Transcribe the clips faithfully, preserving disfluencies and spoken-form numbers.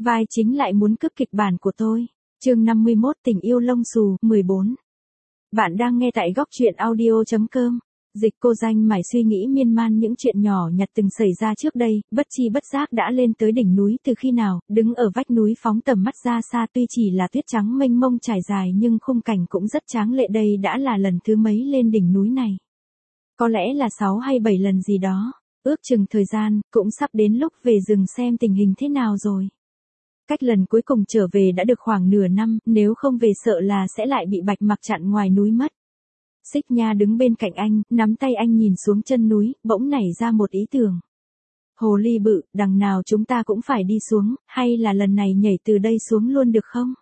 Vai chính lại muốn cướp kịch bản của tôi. Chương năm mươi mốt Tình yêu lông xù, mười bốn. Bạn đang nghe tại góc truyện audio chấm com. Dịch cô danh mải suy nghĩ miên man những chuyện nhỏ nhặt từng xảy ra trước đây, bất chi bất giác đã lên tới đỉnh núi từ khi nào, đứng ở vách núi phóng tầm mắt ra xa tuy chỉ là tuyết trắng mênh mông trải dài nhưng khung cảnh cũng rất tráng lệ, đây đã là lần thứ mấy lên đỉnh núi này. Có lẽ là sáu hay bảy lần gì đó, ước chừng thời gian, cũng sắp đến lúc về rừng xem tình hình thế nào rồi. Cách lần cuối cùng trở về đã được khoảng nửa năm, nếu không về sợ là sẽ lại bị Bạch Mặc chặn ngoài núi mất. Xích Nha đứng bên cạnh anh, nắm tay anh nhìn xuống chân núi, bỗng nảy ra một ý tưởng. Hồ ly bự, đằng nào chúng ta cũng phải đi xuống, hay là lần này nhảy từ đây xuống luôn được không?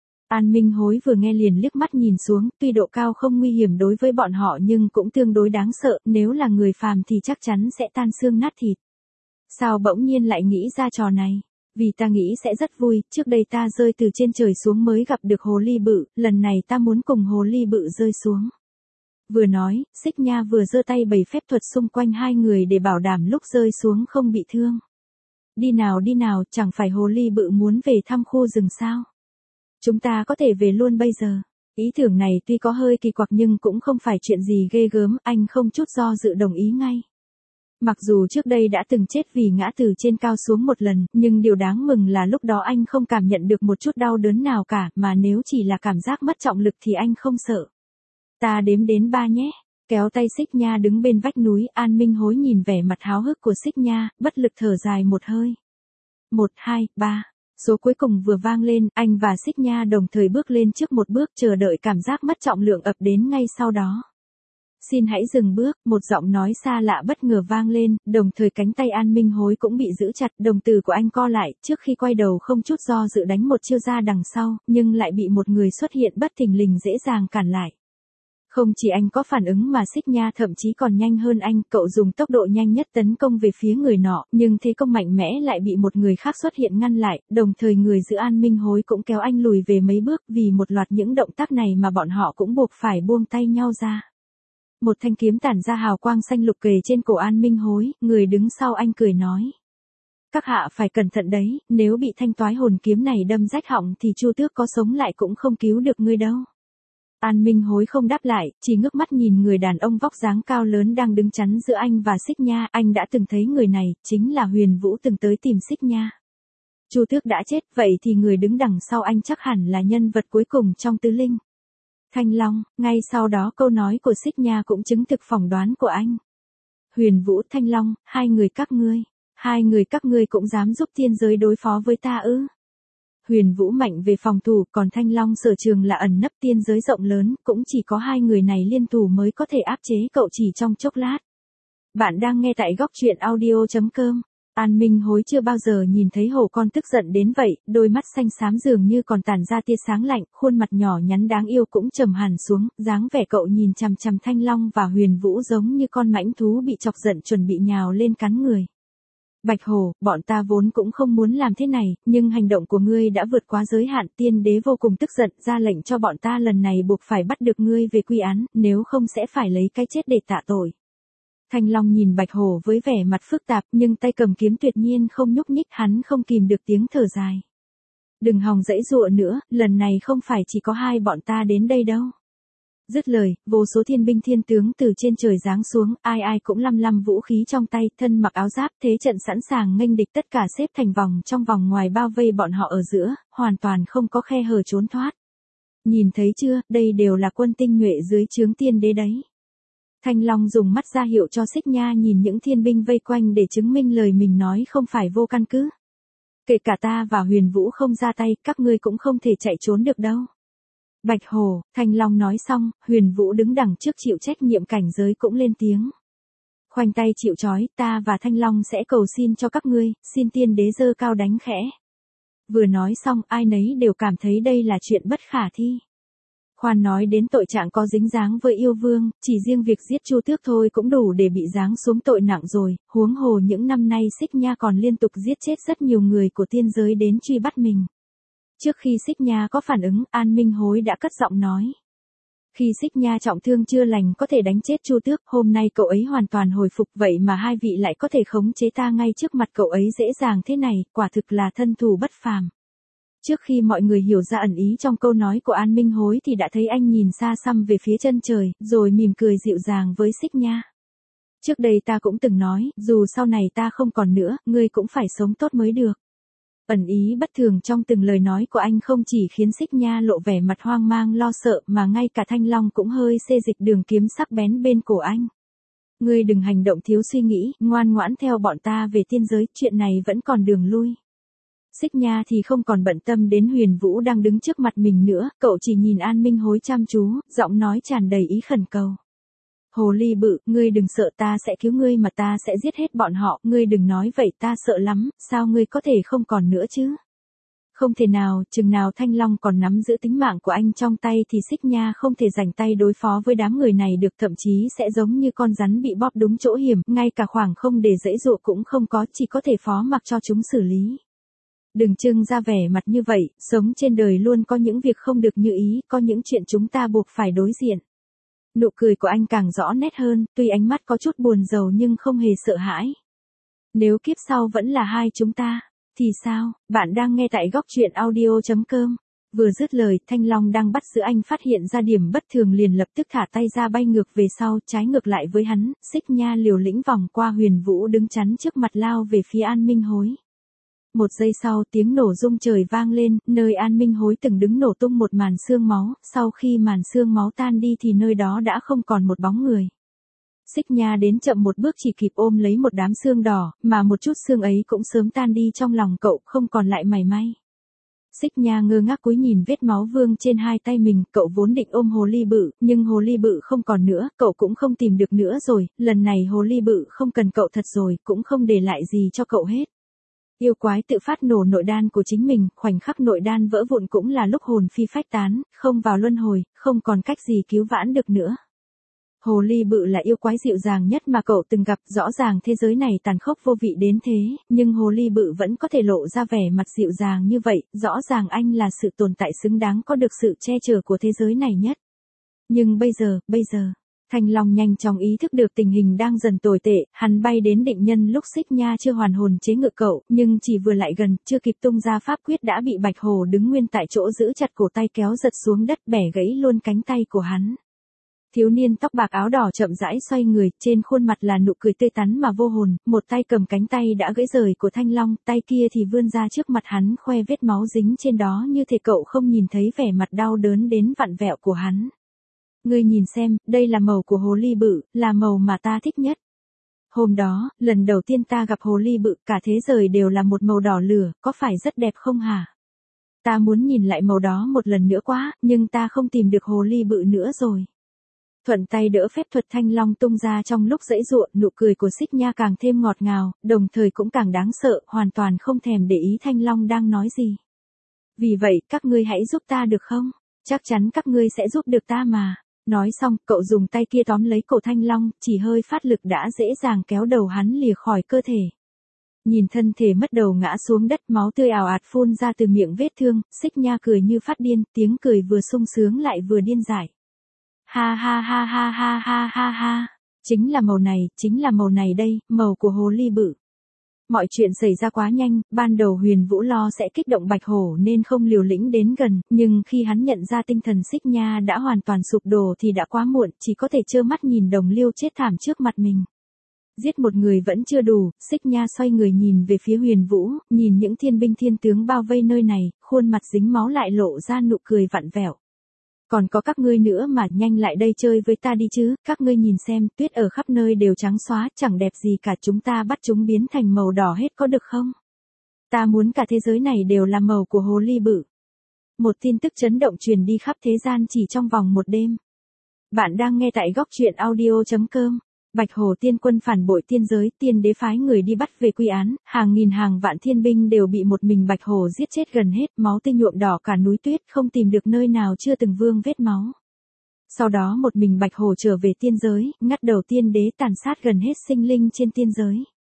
An Minh Hối vừa nghe liền liếc mắt nhìn xuống, tuy độ cao không nguy hiểm đối với bọn họ nhưng cũng tương đối đáng sợ, nếu là người phàm thì chắc chắn sẽ tan xương nát thịt. Sao bỗng nhiên lại nghĩ ra trò này? Vì ta nghĩ sẽ rất vui, trước đây ta rơi từ trên trời xuống mới gặp được hồ ly bự, lần này ta muốn cùng hồ ly bự rơi xuống. Vừa nói, Xích Nha vừa giơ tay bày phép thuật xung quanh hai người để bảo đảm lúc rơi xuống không bị thương. Đi nào đi nào, chẳng phải hồ ly bự muốn về thăm khu rừng sao? Chúng ta có thể về luôn bây giờ. Ý tưởng này tuy có hơi kỳ quặc nhưng cũng không phải chuyện gì ghê gớm, anh không chút do dự đồng ý ngay. Mặc dù trước đây đã từng chết vì ngã từ trên cao xuống một lần, nhưng điều đáng mừng là lúc đó anh không cảm nhận được một chút đau đớn nào cả, mà nếu chỉ là cảm giác mất trọng lực thì anh không sợ. Ta đếm đến ba nhé. Kéo tay Xích Nha đứng bên vách núi, An Minh Hối nhìn vẻ mặt háo hức của Xích Nha, bất lực thở dài một hơi. Một, hai, ba. Số cuối cùng vừa vang lên, anh và Xích Nha đồng thời bước lên trước một bước, chờ đợi cảm giác mất trọng lượng ập đến ngay sau đó. Xin hãy dừng bước, một giọng nói xa lạ bất ngờ vang lên, đồng thời cánh tay An Minh Hối cũng bị giữ chặt, đồng tử của anh co lại, trước khi quay đầu không chút do dự đánh một chiêu ra đằng sau, nhưng lại bị một người xuất hiện bất thình lình dễ dàng cản lại. Không chỉ anh có phản ứng mà Xích Nha thậm chí còn nhanh hơn anh, cậu dùng tốc độ nhanh nhất tấn công về phía người nọ, nhưng thế công mạnh mẽ lại bị một người khác xuất hiện ngăn lại, đồng thời người giữ An Minh Hối cũng kéo anh lùi về mấy bước, vì một loạt những động tác này mà bọn họ cũng buộc phải buông tay nhau ra. Một thanh kiếm tản ra hào quang xanh lục kề trên cổ An Minh Hối, người đứng sau anh cười nói. Các hạ phải cẩn thận đấy, nếu bị thanh toái hồn kiếm này đâm rách họng thì Chu Tước có sống lại cũng không cứu được ngươi đâu. An Minh Hối không đáp lại, chỉ ngước mắt nhìn người đàn ông vóc dáng cao lớn đang đứng chắn giữa anh và Xích Nha, anh đã từng thấy người này, chính là Huyền Vũ từng tới tìm Xích Nha. Chu Tước đã chết, vậy thì người đứng đằng sau anh chắc hẳn là nhân vật cuối cùng trong tứ linh. Thanh Long, ngay sau đó câu nói của Xích Nha cũng chứng thực phỏng đoán của anh. Huyền Vũ, Thanh Long, hai người các ngươi, hai người các ngươi cũng dám giúp thiên giới đối phó với ta ư? Huyền Vũ mạnh về phòng thủ, còn Thanh Long sở trường là ẩn nấp, tiên giới rộng lớn, cũng chỉ có hai người này liên thủ mới có thể áp chế cậu chỉ trong chốc lát. Bạn đang nghe tại góc truyện audio chấm com. An Minh Hối chưa bao giờ nhìn thấy hổ con tức giận đến vậy, đôi mắt xanh xám dường như còn tản ra tia sáng lạnh, khuôn mặt nhỏ nhắn đáng yêu cũng trầm hẳn xuống, dáng vẻ cậu nhìn chằm chằm Thanh Long và Huyền Vũ giống như con mãnh thú bị chọc giận chuẩn bị nhào lên cắn người. Bạch Hổ, bọn ta vốn cũng không muốn làm thế này, nhưng hành động của ngươi đã vượt quá giới hạn, tiên đế vô cùng tức giận, ra lệnh cho bọn ta lần này buộc phải bắt được ngươi về quy án, nếu không sẽ phải lấy cái chết để tạ tội. Thanh Long nhìn Bạch Hổ với vẻ mặt phức tạp, nhưng tay cầm kiếm tuyệt nhiên không nhúc nhích, hắn không kìm được tiếng thở dài. Đừng hòng dãy dụa nữa, lần này không phải chỉ có hai bọn ta đến đây đâu. Dứt lời, vô số thiên binh thiên tướng từ trên trời giáng xuống, ai ai cũng lăm lăm vũ khí trong tay, thân mặc áo giáp, thế trận sẵn sàng nghênh địch, tất cả xếp thành vòng trong vòng ngoài bao vây bọn họ ở giữa, hoàn toàn không có khe hở trốn thoát. Nhìn thấy chưa, đây đều là quân tinh nhuệ dưới trướng tiên đế đấy. Thanh Long dùng mắt ra hiệu cho Xích Nha nhìn những thiên binh vây quanh để chứng minh lời mình nói không phải vô căn cứ. Kể cả ta và Huyền Vũ không ra tay, các ngươi cũng không thể chạy trốn được đâu. Bạch Hổ, Thanh Long nói xong, Huyền Vũ đứng đằng trước chịu trách nhiệm cảnh giới cũng lên tiếng. Khoanh tay chịu trói, ta và Thanh Long sẽ cầu xin cho các ngươi, xin tiên đế giơ cao đánh khẽ. Vừa nói xong, ai nấy đều cảm thấy đây là chuyện bất khả thi. Khoan nói đến tội trạng có dính dáng với yêu vương, chỉ riêng việc giết Chu Tước thôi cũng đủ để bị giáng xuống tội nặng rồi, huống hồ những năm nay Xích Nha còn liên tục giết chết rất nhiều người của tiên giới đến truy bắt mình. Trước khi Xích Nha có phản ứng, An Minh Hối đã cất giọng nói. Khi Xích Nha trọng thương chưa lành có thể đánh chết Chu Tước, hôm nay cậu ấy hoàn toàn hồi phục, vậy mà hai vị lại có thể khống chế ta ngay trước mặt cậu ấy dễ dàng thế này, quả thực là thân thủ bất phàm. Trước khi mọi người hiểu ra ẩn ý trong câu nói của An Minh Hối thì đã thấy anh nhìn xa xăm về phía chân trời, rồi mỉm cười dịu dàng với Xích Nha. Trước đây ta cũng từng nói, dù sau này ta không còn nữa, ngươi cũng phải sống tốt mới được. Ẩn ý bất thường trong từng lời nói của anh không chỉ khiến Xích Nha lộ vẻ mặt hoang mang lo sợ mà ngay cả Thanh Long cũng hơi xê dịch đường kiếm sắc bén bên cổ anh. Ngươi đừng hành động thiếu suy nghĩ, ngoan ngoãn theo bọn ta về tiên giới, chuyện này vẫn còn đường lui. Xích Nha thì không còn bận tâm đến Huyền Vũ đang đứng trước mặt mình nữa, cậu chỉ nhìn An Minh Hối chăm chú, giọng nói tràn đầy ý khẩn cầu. Hồ ly bự, ngươi đừng sợ, ta sẽ cứu ngươi mà, ta sẽ giết hết bọn họ, ngươi đừng nói vậy, ta sợ lắm, sao ngươi có thể không còn nữa chứ? Không thể nào, chừng nào Thanh Long còn nắm giữ tính mạng của anh trong tay thì Xích Nha không thể rảnh tay đối phó với đám người này được, thậm chí sẽ giống như con rắn bị bóp đúng chỗ hiểm, ngay cả khoảng không để giãy giụa cũng không có, chỉ có thể phó mặc cho chúng xử lý. Đừng trưng ra vẻ mặt như vậy, sống trên đời luôn có những việc không được như ý, có những chuyện chúng ta buộc phải đối diện. Nụ cười của anh càng rõ nét hơn, tuy ánh mắt có chút buồn rầu nhưng không hề sợ hãi. Nếu kiếp sau vẫn là hai chúng ta, thì sao? Bạn đang nghe tại góc truyện audio chấm com. Vừa dứt lời, Thanh Long đang bắt giữ anh phát hiện ra điểm bất thường liền lập tức thả tay ra bay ngược về sau, trái ngược lại với hắn, Xích Nha liều lĩnh vòng qua Huyền Vũ đứng chắn trước mặt lao về phía An Minh Hối. Một giây sau tiếng nổ rung trời vang lên, nơi An Minh Hối từng đứng nổ tung một màn xương máu, sau khi màn xương máu tan đi thì nơi đó đã không còn một bóng người. Xích Nha đến chậm một bước chỉ kịp ôm lấy một đám xương đỏ, mà một chút xương ấy cũng sớm tan đi trong lòng cậu, không còn lại mảy may. Xích Nha ngơ ngác cúi nhìn vết máu vương trên hai tay mình, cậu vốn định ôm hồ ly bự, nhưng hồ ly bự không còn nữa, cậu cũng không tìm được nữa rồi, lần này hồ ly bự không cần cậu thật rồi, cũng không để lại gì cho cậu hết. Yêu quái tự phát nổ nội đan của chính mình, khoảnh khắc nội đan vỡ vụn cũng là lúc hồn phi phách tán, không vào luân hồi, không còn cách gì cứu vãn được nữa. Hồ ly bự là yêu quái dịu dàng nhất mà cậu từng gặp, rõ ràng thế giới này tàn khốc vô vị đến thế, nhưng hồ ly bự vẫn có thể lộ ra vẻ mặt dịu dàng như vậy, rõ ràng anh là sự tồn tại xứng đáng có được sự che chở của thế giới này nhất. Nhưng bây giờ, bây giờ... Thanh Long nhanh chóng ý thức được tình hình đang dần tồi tệ, hắn bay đến định nhân lúc Xích Nha chưa hoàn hồn chế ngự cậu, nhưng chỉ vừa lại gần, chưa kịp tung ra pháp quyết đã bị Bạch Hổ đứng nguyên tại chỗ giữ chặt cổ tay kéo giật xuống đất, bẻ gãy luôn cánh tay của hắn. Thiếu niên tóc bạc áo đỏ chậm rãi xoay người, trên khuôn mặt là nụ cười tươi tắn mà vô hồn, một tay cầm cánh tay đã gãy rời của Thanh Long, tay kia thì vươn ra trước mặt hắn khoe vết máu dính trên đó như thể cậu không nhìn thấy vẻ mặt đau đớn đến vặn vẹo của hắn. Ngươi nhìn xem, đây là màu của hồ ly bự, là màu mà ta thích nhất. Hôm đó, lần đầu tiên ta gặp hồ ly bự, cả thế giới đều là một màu đỏ lửa, có phải rất đẹp không hả? Ta muốn nhìn lại màu đó một lần nữa quá, nhưng ta không tìm được hồ ly bự nữa rồi. Thuận tay đỡ phép thuật Thanh Long tung ra trong lúc giãy giụa, nụ cười của Xích Nha càng thêm ngọt ngào, đồng thời cũng càng đáng sợ, hoàn toàn không thèm để ý Thanh Long đang nói gì. Vì vậy, các ngươi hãy giúp ta được không? Chắc chắn các ngươi sẽ giúp được ta mà. Nói xong, cậu dùng tay kia tóm lấy cổ Thanh Long, chỉ hơi phát lực đã dễ dàng kéo đầu hắn lìa khỏi cơ thể. Nhìn thân thể mất đầu ngã xuống đất, máu tươi ào ạt phun ra từ miệng vết thương, Xích Nha cười như phát điên, tiếng cười vừa sung sướng lại vừa điên dại. Ha ha ha ha ha ha ha ha, chính là màu này, chính là màu này đây, màu của hồ ly bự. Mọi chuyện xảy ra quá nhanh, ban đầu Huyền Vũ lo sẽ kích động Bạch Hổ nên không liều lĩnh đến gần, nhưng khi hắn nhận ra tinh thần Xích Nha đã hoàn toàn sụp đổ thì đã quá muộn, chỉ có thể trơ mắt nhìn đồng liêu chết thảm trước mặt mình. Giết một người vẫn chưa đủ, Xích Nha xoay người nhìn về phía Huyền Vũ, nhìn những thiên binh thiên tướng bao vây nơi này, khuôn mặt dính máu lại lộ ra nụ cười vặn vẹo. Còn có các ngươi nữa mà, nhanh lại đây chơi với ta đi chứ, các ngươi nhìn xem, tuyết ở khắp nơi đều trắng xóa, chẳng đẹp gì cả, chúng ta bắt chúng biến thành màu đỏ hết có được không? Ta muốn cả thế giới này đều là màu của hồ ly bự. Một tin tức chấn động truyền đi khắp thế gian chỉ trong vòng một đêm. Bạn đang nghe tại góc truyện audio chấm com. Bạch Hổ tiên quân phản bội tiên giới, tiên đế phái người đi bắt về quy án, hàng nghìn hàng vạn thiên binh đều bị một mình Bạch Hổ giết chết gần hết, máu tươi nhuộm đỏ cả núi tuyết, không tìm được nơi nào chưa từng vương vết máu. Sau đó một mình Bạch Hổ trở về tiên giới, ngắt đầu tiên đế, tàn sát gần hết sinh linh trên tiên giới.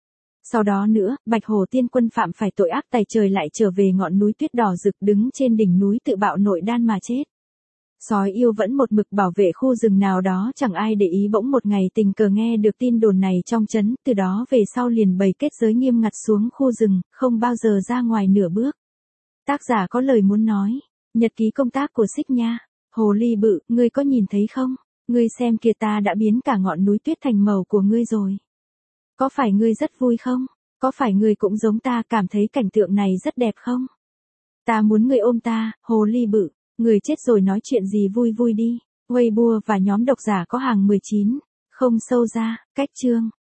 Sau đó nữa, Bạch Hổ tiên quân phạm phải tội ác tày trời lại trở về ngọn núi tuyết đỏ rực đứng trên đỉnh núi tự bạo nội đan mà chết. Sói yêu vẫn một mực bảo vệ khu rừng nào đó chẳng ai để ý, bỗng một ngày tình cờ nghe được tin đồn này trong trấn, từ đó về sau liền bày kết giới nghiêm ngặt xuống khu rừng, không bao giờ ra ngoài nửa bước. Tác giả có lời muốn nói. Nhật ký công tác của Xích Nha. Hồ ly bự, ngươi có nhìn thấy không? Ngươi xem kìa, ta đã biến cả ngọn núi tuyết thành màu của ngươi rồi. Có phải ngươi rất vui không? Có phải ngươi cũng giống ta cảm thấy cảnh tượng này rất đẹp không? Ta muốn ngươi ôm ta, hồ ly bự. Người chết rồi nói chuyện gì vui vui đi. Weibo và nhóm độc giả có hàng mười chín. Không sâu ra, cách chương.